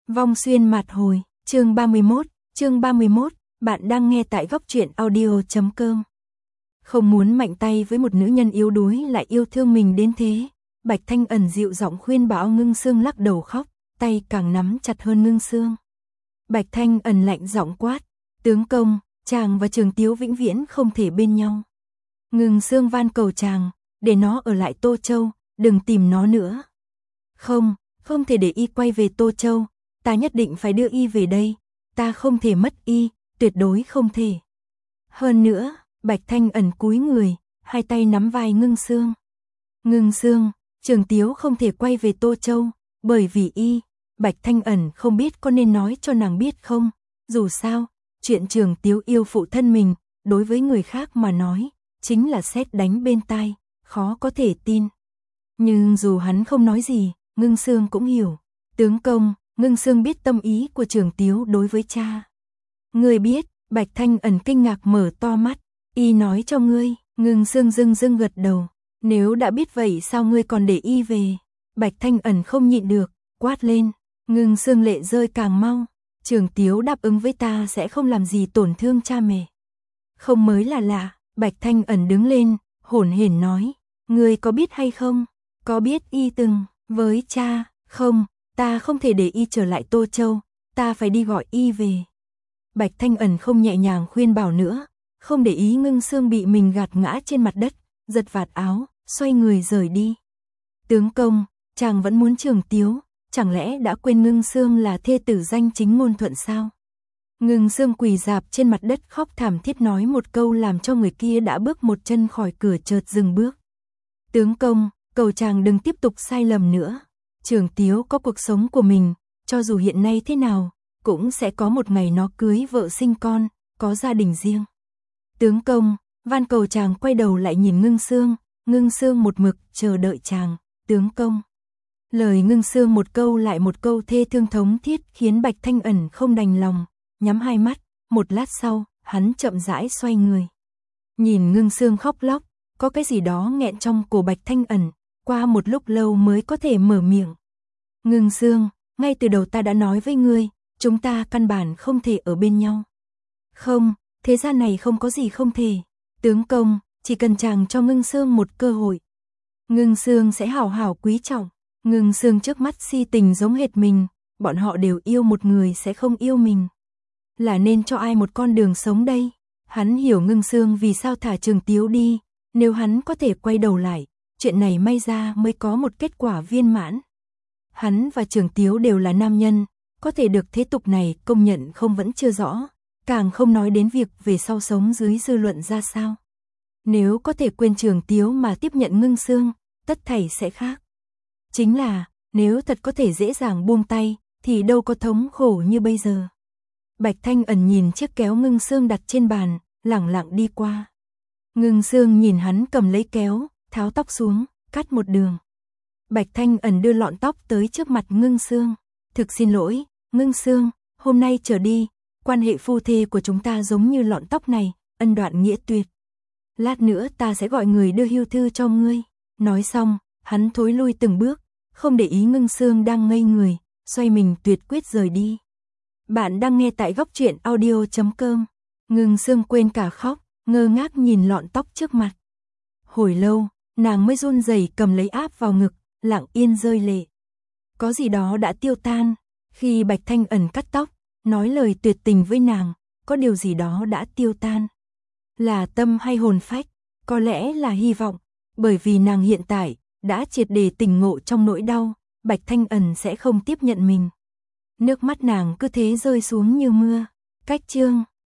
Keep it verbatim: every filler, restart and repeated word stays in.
Vong xuyên mạt hồi, chương ba mươi mốt, chương ba mươi mốt, bạn đang nghe tại góc truyện audio chấm com. Không muốn mạnh tay với một nữ nhân yếu đuối lại yêu thương mình đến thế, Bạch Thanh Ẩn dịu giọng khuyên bảo. Ngưng Sương lắc đầu khóc, tay càng nắm chặt hơn Ngưng Sương. Bạch Thanh Ẩn lạnh giọng quát, tướng công, chàng và Trường Tiếu vĩnh viễn không thể bên nhau. Ngưng Sương van cầu chàng, để nó ở lại Tô Châu, đừng tìm nó nữa. Không, không thể để y quay về Tô Châu, ta nhất định phải đưa y về đây, ta không thể mất y, tuyệt đối không thể. Hơn nữa, Bạch Thanh Ẩn cúi người, hai tay nắm vai Ngưng Sương. Ngưng Sương, Trường Tiếu không thể quay về Tô Châu, bởi vì y. Bạch Thanh Ẩn không biết có nên nói cho nàng biết không, dù sao, chuyện Trường Tiếu yêu phụ thân mình, đối với người khác mà nói, chính là sét đánh bên tai, khó có thể tin. Nhưng dù hắn không nói gì, Ngưng Sương cũng hiểu. Tướng công, Ngưng Sương biết tâm ý của Trường Tiếu đối với cha. Ngươi biết, Bạch Thanh Ẩn kinh ngạc mở to mắt, y nói cho ngươi. Ngưng Sương dưng dưng gật đầu, nếu đã biết vậy sao ngươi còn để y về? Bạch Thanh Ẩn không nhịn được, quát lên. Ngưng Sương lệ rơi càng mau, Trường Tiếu đáp ứng với ta sẽ không làm gì tổn thương cha mẹ. Không mới là lạ. Bạch Thanh Ẩn đứng lên, hổn hển nói, ngươi có biết hay không? Có biết y từng với cha? Không, ta không thể để y trở lại Tô Châu, ta phải đi gọi y về. Bạch Thanh Ẩn không nhẹ nhàng khuyên bảo nữa, không để ý Ngưng Sương bị mình gạt ngã trên mặt đất, giật vạt áo, xoay người rời đi. Tướng công, chàng vẫn muốn Trường Tiếu, chẳng lẽ đã quên Ngưng Sương là thê tử danh chính ngôn thuận sao? Ngưng Sương quỳ rạp trên mặt đất khóc thảm thiết nói một câu làm cho người kia đã bước một chân khỏi cửa chợt dừng bước. Tướng công, cầu chàng đừng tiếp tục sai lầm nữa. Trường Tiếu có cuộc sống của mình, cho dù hiện nay thế nào, cũng sẽ có một ngày nó cưới vợ sinh con, có gia đình riêng. Tướng công, van cầu chàng quay đầu lại nhìn Ngưng Sương, Ngưng Sương một mực chờ đợi chàng, tướng công. Lời Ngưng Sương một câu lại một câu thê thương thống thiết khiến Bạch Thanh Ẩn không đành lòng, nhắm hai mắt, một lát sau, hắn chậm rãi xoay người. Nhìn Ngưng Sương khóc lóc, có cái gì đó nghẹn trong cổ Bạch Thanh Ẩn, qua một lúc lâu mới có thể mở miệng. Ngưng Sương, ngay từ đầu ta đã nói với ngươi, chúng ta căn bản không thể ở bên nhau. Không, thế gian này không có gì không thể. Tướng công, chỉ cần chàng cho Ngưng Sương một cơ hội, Ngưng Sương sẽ hảo hảo quý trọng. Ngưng Sương trước mắt si tình giống hệt mình, bọn họ đều yêu một người sẽ không yêu mình. Là nên cho ai một con đường sống đây? Hắn hiểu Ngưng Sương vì sao thả Trường Tiếu đi, nếu hắn có thể quay đầu lại, chuyện này may ra mới có một kết quả viên mãn. Hắn và Trường Tiếu đều là nam nhân, có thể được thế tục này công nhận không vẫn chưa rõ, càng không nói đến việc về sau sống dưới dư luận ra sao. Nếu có thể quên Trường Tiếu mà tiếp nhận Ngưng Sương, tất thảy sẽ khác. Chính là, nếu thật có thể dễ dàng buông tay, thì đâu có thống khổ như bây giờ. Bạch Thanh Ẩn nhìn chiếc kéo Ngưng Sương đặt trên bàn, lẳng lặng đi qua. Ngưng Sương nhìn hắn cầm lấy kéo, tháo tóc xuống, cắt một đường. Bạch Thanh Ẩn đưa lọn tóc tới trước mặt Ngưng Sương. Thực xin lỗi, Ngưng Sương, hôm nay trở đi, quan hệ phu thê của chúng ta giống như lọn tóc này, ân đoạn nghĩa tuyệt. Lát nữa ta sẽ gọi người đưa hưu thư cho ngươi. Nói xong, hắn thối lui từng bước, không để ý Ngưng Sương đang ngây người, xoay mình tuyệt quyết rời đi. Bạn đang nghe tại góc truyện audio chấm com. Ngưng Sương quên cả khóc, ngơ ngác nhìn lọn tóc trước mặt. Hồi lâu, nàng mới run rẩy cầm lấy áp vào ngực, lặng yên rơi lệ. Có gì đó đã tiêu tan, khi Bạch Thanh Ẩn cắt tóc, nói lời tuyệt tình với nàng, có điều gì đó đã tiêu tan. Là tâm hay hồn phách, có lẽ là hy vọng, bởi vì nàng hiện tại đã triệt để tỉnh ngộ trong nỗi đau, Bạch Thanh Ẩn sẽ không tiếp nhận mình. Nước mắt nàng cứ thế rơi xuống như mưa. Cách chương